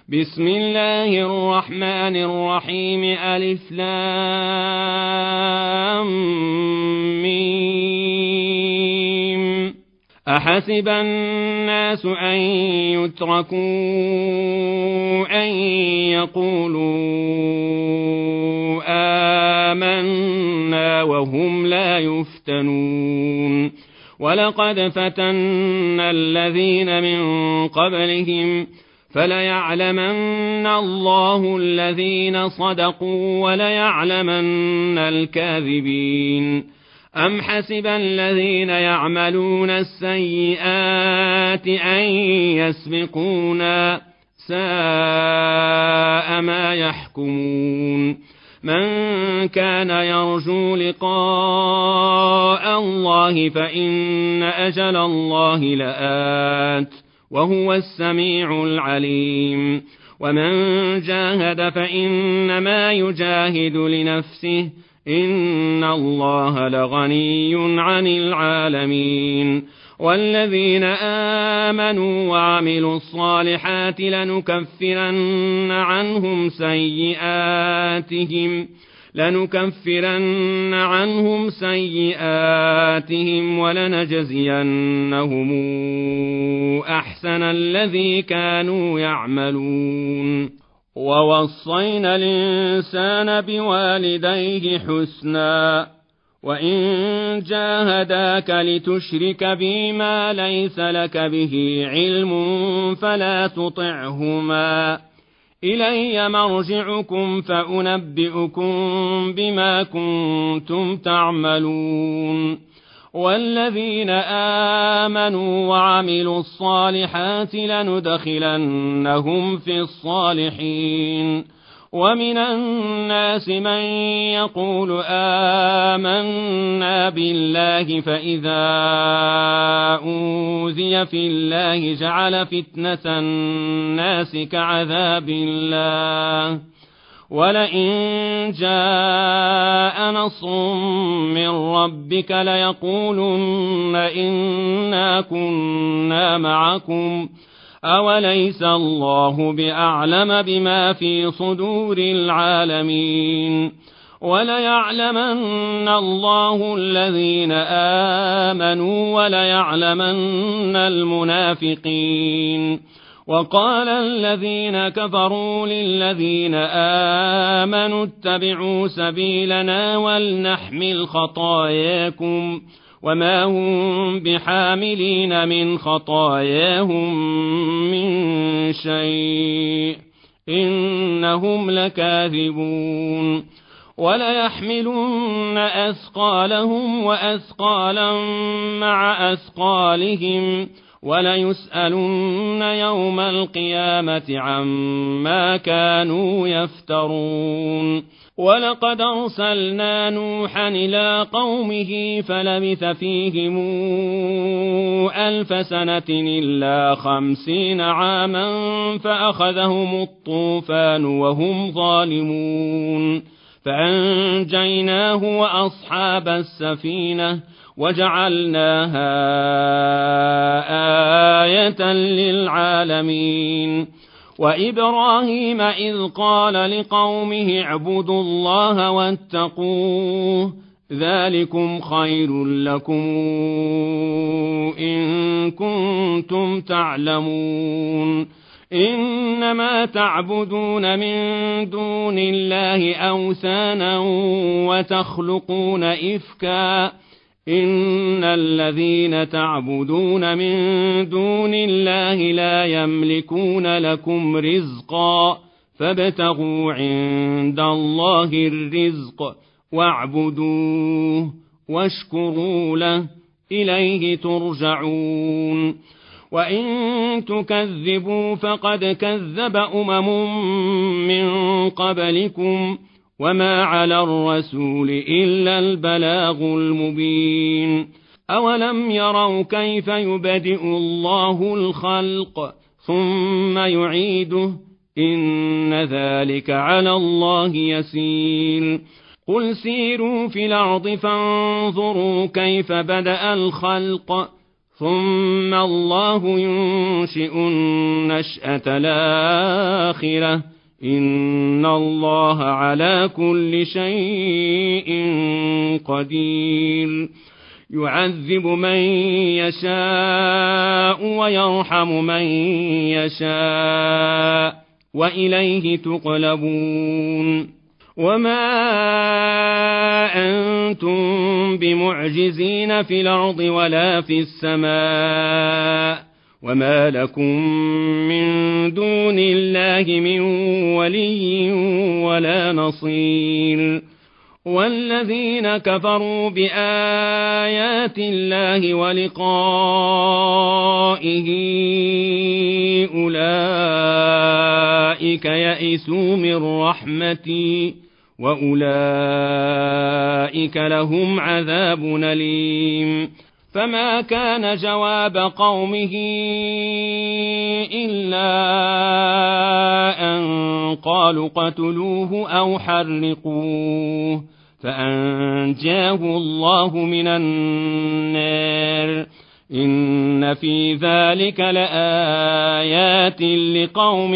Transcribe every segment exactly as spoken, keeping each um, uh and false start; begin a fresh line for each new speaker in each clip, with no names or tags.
بسم الله الرحمن الرحيم ألف لام ميم. أحسب الناس أن يتركوا أن يقولوا آمنا وهم لا يفتنون ولقد فتنا الذين من قبلهم فليعلمن الله الذين صدقوا وليعلمن الكاذبين. أم حسب الذين يعملون السيئات أن يسبقونا ساء ما يحكمون. من كان يرجو لقاء الله فإن أجل الله لآت وهو السميع العليم. ومن جاهد فإنما يجاهد لنفسه إن الله لغني عن العالمين. والذين آمنوا وعملوا الصالحات لنكفرن عنهم سيئاتهم لنكفرن عنهم سيئاتهم ولنجزينهم أحسن الذي كانوا يعملون. ووصينا الإنسان بوالديه حسنا وإن جاهداك لتشرك بي ما ليس لك به علم فلا تطعهما إلي مرجعكم فأنبئكم بما كنتم تعملون. والذين آمنوا وعملوا الصالحات لندخلنهم في الصالحين. ومن الناس من يقول آمنا بالله فإذا أوذي في الله جعل فتنة الناس كعذاب الله ولئن جاء نصر من ربك ليقولن إنا كنا معكم أوليس الله بأعلم بما في صدور العالمين. وليعلمن الله الذين آمنوا وليعلمن المنافقين. وقال الذين كفروا للذين آمنوا اتبعوا سبيلنا ولنحمل خطاياكم وما هم بحاملين من خطاياهم من شيء إنهم لكاذبون. وليحملن أثقالهم وأثقالا مع أثقالهم وليسألن يوم القيامة عما كانوا يفترون. ولقد أرسلنا نوحا إلى قومه فلبث فيهم ألف سنة إلا خمسين عاما فأخذهم الطوفان وهم ظالمون فأنجيناه وأصحاب السفينة وجعلناها آية للعالمين. وإبراهيم إذ قال لقومه اعبدوا الله واتقوه ذلكم خير لكم إن كنتم تعلمون. إنما تعبدون من دون الله أوثانا وتخلقون إفكا إن الذين تعبدون من دون الله لا يملكون لكم رزقا فابتغوا عند الله الرزق واعبدوه واشكروا له إليه ترجعون. وإن تكذبوا فقد كذب أمم من قبلكم وما على الرسول إلا البلاغ المبين. أولم يروا كيف يبدئ الله الخلق ثم يعيده إن ذلك على الله يسير. قل سيروا في الأرض فانظروا كيف بدأ الخلق ثم الله ينشئ النشأة الآخرة إن الله على كل شيء قدير يعذب من يشاء ويرحم من يشاء وإليه تقلبون وما أنتم بمعجزين في الأرض ولا في السماء وما لكم من دون الله من ولي ولا نصير والذين كفروا بآيات الله ولقائه أولئك يئسوا من رحمتي وأولئك لهم عذاب أليم فما كان جواب قومه إلا أن قالوا قتلوه أو حرقوه فأنجاه الله من النار إن في ذلك لآيات لقوم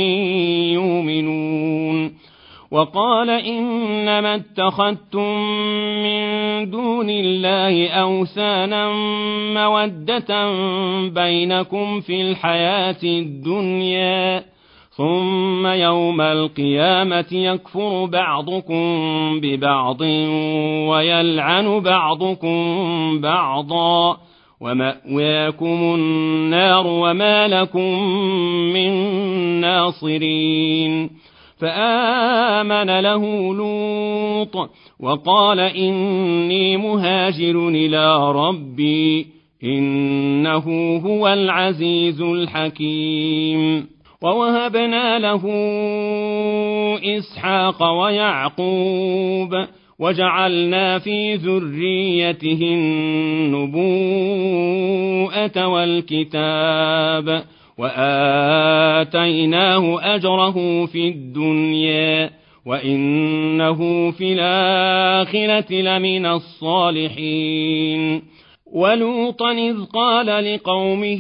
يؤمنون وقال إنما اتخذتم من دون الله أوثانا مودة بينكم في الحياة الدنيا ثم يوم القيامة يكفر بعضكم ببعض ويلعن بعضكم بعضا ومأواكم النار وما لكم من ناصرين فآمن له لوط وقال إني مهاجر إلى ربي إنه هو العزيز الحكيم ووهبنا له إسحاق ويعقوب وجعلنا في ذريته النبوءة والكتاب وآتيناه أجره في الدنيا وإنه في الآخرة لمن الصالحين ولوطا إذ قال لقومه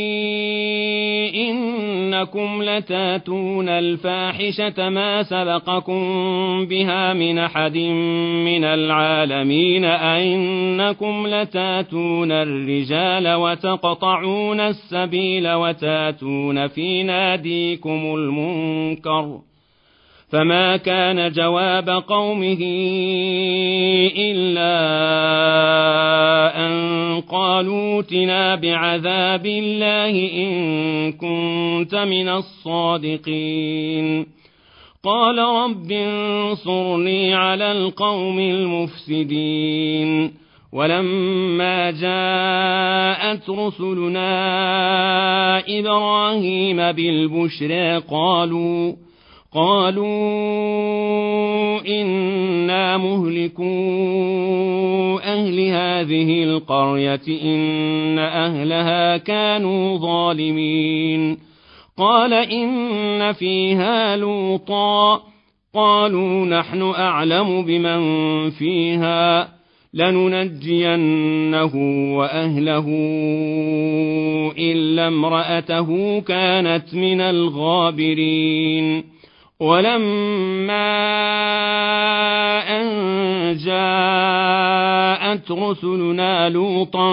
إنكم لتاتون الفاحشة ما سبقكم بها من أحد من العالمين أئنكم لتاتون الرجال وتقطعون السبيل وتاتون في ناديكم المنكر فما كان جواب قومه إلا أن قالوا ائتنا بعذاب الله إن كنت من الصادقين قال رب انصرني على القوم المفسدين ولما جاءت رسلنا إبراهيم بالبشرى قالوا قالوا إنا مهلكو أهل هذه القرية إن أهلها كانوا ظالمين قال إن فيها لوطا قالوا نحن أعلم بمن فيها لننجينه وأهله إلا امرأته كانت من الغابرين ولما أن جاءت رسلنا لوطا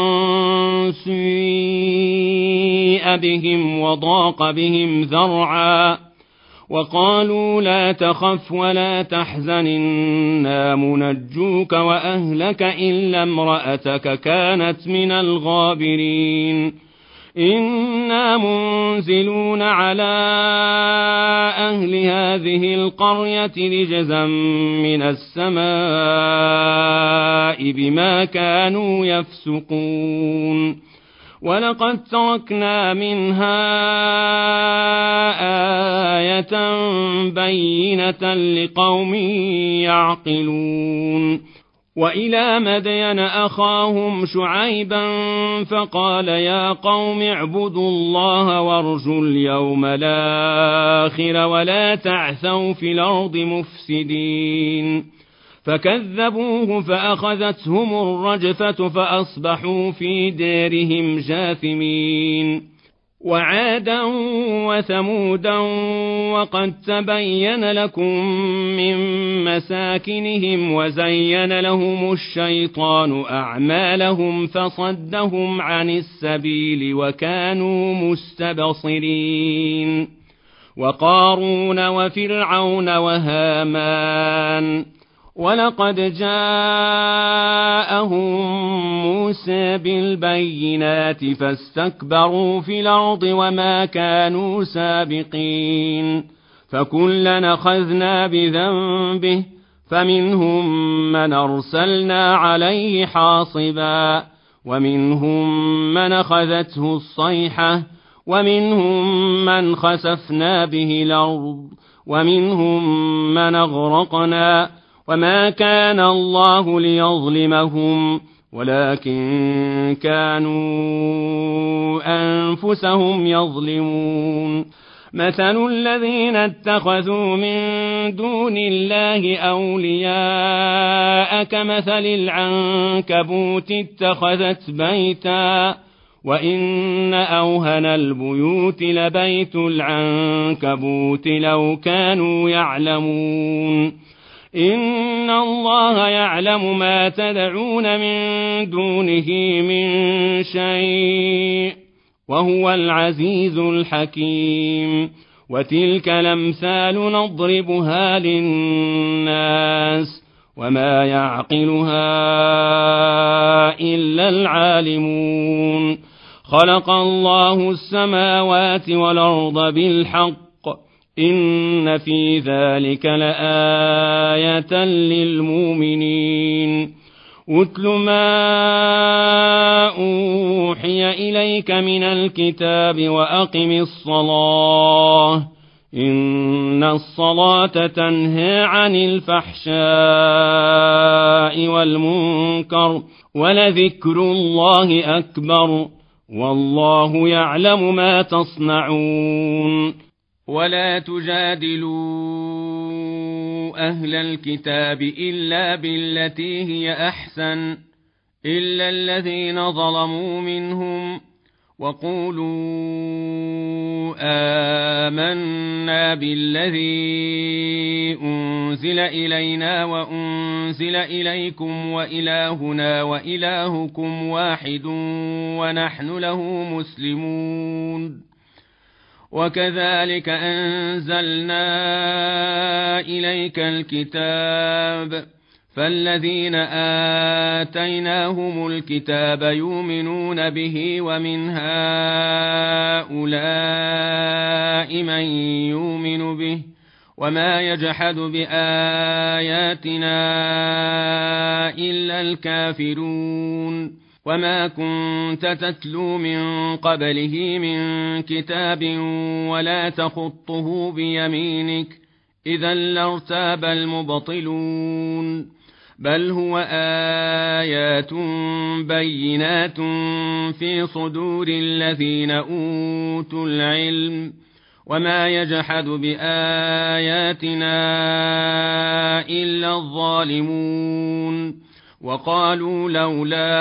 سيء بهم وضاق بهم ذرعا وقالوا لا تخف ولا تحزن إنا منجوك وأهلك إلا امرأتك كانت من الغابرين إنا منزلون على أهل هذه القرية رجزا من السماء بما كانوا يفسقون ولقد تركنا منها آية بينة لقوم يعقلون وإلى مدين أخاهم شعيبا فقال يا قوم اعبدوا الله وارجوا اليوم الآخر ولا تعثوا في الأرض مفسدين فكذبوه فأخذتهم الرجفة فأصبحوا في دارهم جاثمين. وعادا وثمودا وقد تبين لكم من مساكنهم وزين لهم الشيطان أعمالهم فصدهم عن السبيل وكانوا مستبصرين. وقارون وفرعون وهامان ولقد جاءهم موسى بالبينات فاستكبروا في الأرض وما كانوا سابقين. فكلا أخذنا بذنبه فمنهم من أرسلنا عليه حاصبا ومنهم من أخذته الصيحة ومنهم من خسفنا به الأرض ومنهم من أغرقنا وما كان الله ليظلمهم ولكن كانوا أنفسهم يظلمون. مثل الذين اتخذوا من دون الله أولياء كمثل العنكبوت اتخذت بيتا وإن أوهن البيوت لبيت العنكبوت لو كانوا يعلمون. إن الله يعلم ما تدعون من دونه من شيء وهو العزيز الحكيم. وتلك الأمثال نضربها للناس وما يعقلها إلا العالمون. خلق الله السماوات والأرض بالحق إن في ذلك لآية للمؤمنين. أتل ما أوحي إليك من الكتاب وأقم الصلاة إن الصلاة تنهى عن الفحشاء والمنكر ولذكر الله أكبر والله يعلم ما تصنعون. ولا تجادلوا أهل الكتاب إلا بالتي هي أحسن إلا الذين ظلموا منهم وقولوا آمنا بالذي أنزل إلينا وأنزل إليكم وإلهنا وإلهكم واحد ونحن له مسلمون. وكذلك أنزلنا إليك الكتاب فالذين آتيناهم الكتاب يؤمنون به ومن هؤلاء من يؤمن به وما يجحد بآياتنا إلا الكافرون. وما كنت تتلو من قبله من كتاب ولا تخطه بيمينك إذا لارتاب المبطلون. بل هو آيات بينات في صدور الذين أوتوا العلم وما يجحد بآياتنا إلا الظالمون. وقالوا لولا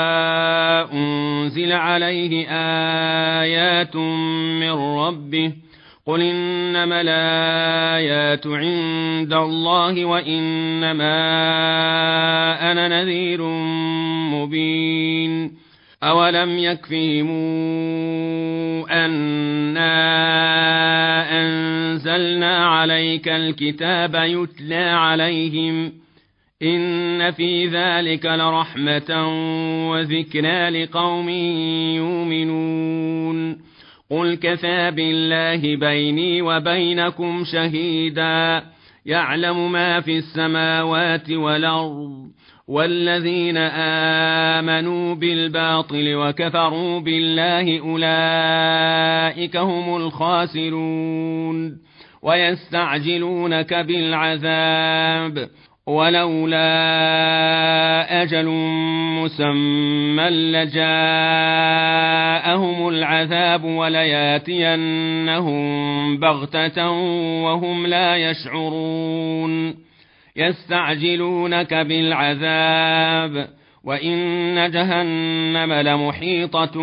أنزل عليه آيات من ربه قل إنما الآيات عند الله وإنما أنا نذير مبين. أولم يكفهم أنا أنزلنا عليك الكتاب يتلى عليهم إن في ذلك لرحمة وذكرى لقوم يؤمنون. قل كفى بالله بيني وبينكم شهيدا يعلم ما في السماوات والأرض والذين آمنوا بالباطل وكفروا بالله أولئك هم الخاسرون. ويستعجلونك بالعذاب ولولا أجل مسمى لجاءهم العذاب ولياتينهم بغتة وهم لا يشعرون. يستعجلونك بالعذاب وإن جهنم لمحيطة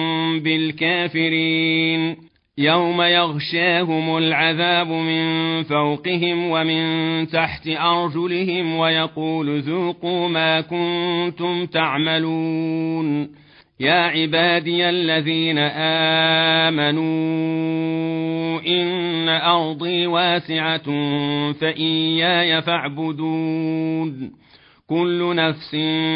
بالكافرين يوم يغشاهم العذاب من فوقهم ومن تحت أرجلهم ويقول ذوقوا ما كنتم تعملون يا عبادي الذين آمنوا إن أرضي واسعة فإياي فاعبدون كل نفس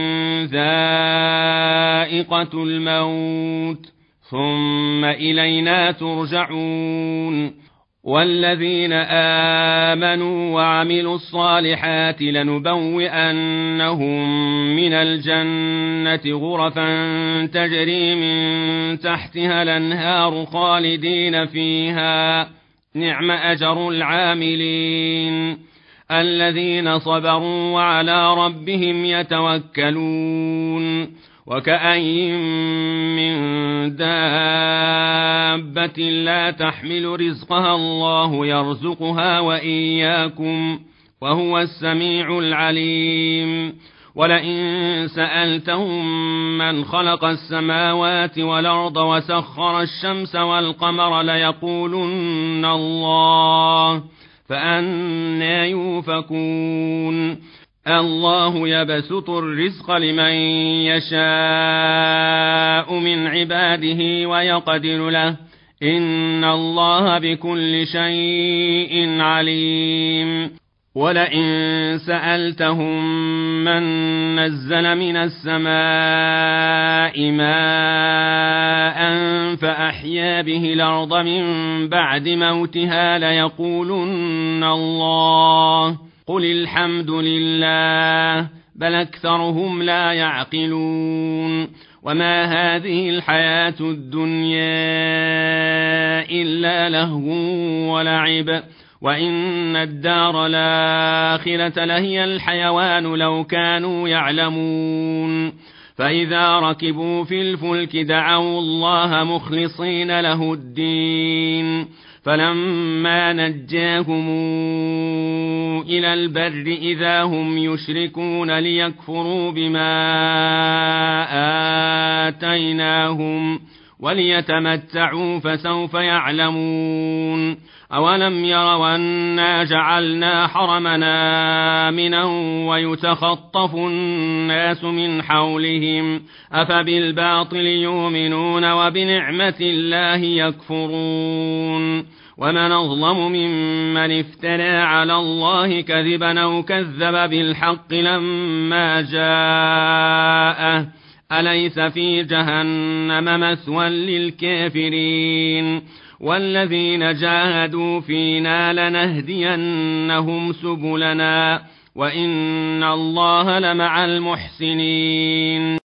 ذائقة الموت ثم إلينا ترجعون والذين آمنوا وعملوا الصالحات لنبوئنهم من الجنة غرفا تجري من تحتها الأنهار خالدين فيها نعم أجر العاملين الذين صبروا وعلى ربهم يتوكلون وكأين من دابة لا تحمل رزقها الله يرزقها وإياكم وهو السميع العليم ولئن سألتهم من خلق السماوات والأرض وسخر الشمس والقمر ليقولن الله فأنى يؤفكون الله يبسط الرزق لمن يشاء من عباده ويقدر له إن الله بكل شيء عليم ولئن سألتهم من نزل من السماء ماء فأحيا به الأرض من بعد موتها ليقولن الله قل الحمد لله بل أكثرهم لا يعقلون وما هذه الحياة الدنيا إلا لهو ولعب وإن الدار الآخرة لهي الحيوان لو كانوا يعلمون فإذا ركبوا في الفلك دعوا الله مخلصين له الدين فلما نجاهم إلى البر إذا هم يشركون ليكفروا بما آتيناهم وليتمتعوا فسوف يعلمون أولم يروا أنا جعلنا حرمنا آمنا ويتخطف الناس من حولهم أفبالباطل يؤمنون وبنعمة الله يكفرون ومن أظلم ممن افترى على الله كذبا أو كذب بالحق لما جاءه أليس في جهنم مثوى للكافرين والذين جاهدوا فينا لنهدينهم سبلنا وإن الله لمع المحسنين